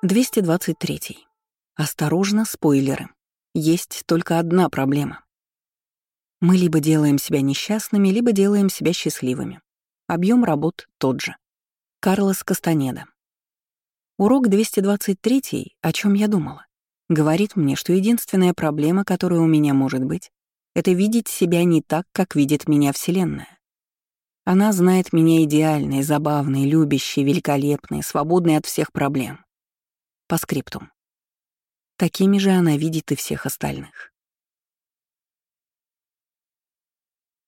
223. Осторожно, спойлеры. Есть только одна проблема. Мы либо делаем себя несчастными, либо делаем себя счастливыми. Объем работ тот же. Карлос Кастанеда. Урок 223, о чем я думала, говорит мне, что единственная проблема, которая у меня может быть, это видеть себя не так, как видит меня Вселенная. Она знает меня идеальной, забавной, любящей, великолепной, свободной от всех проблем. По скриптум. Такими же она видит и всех остальных.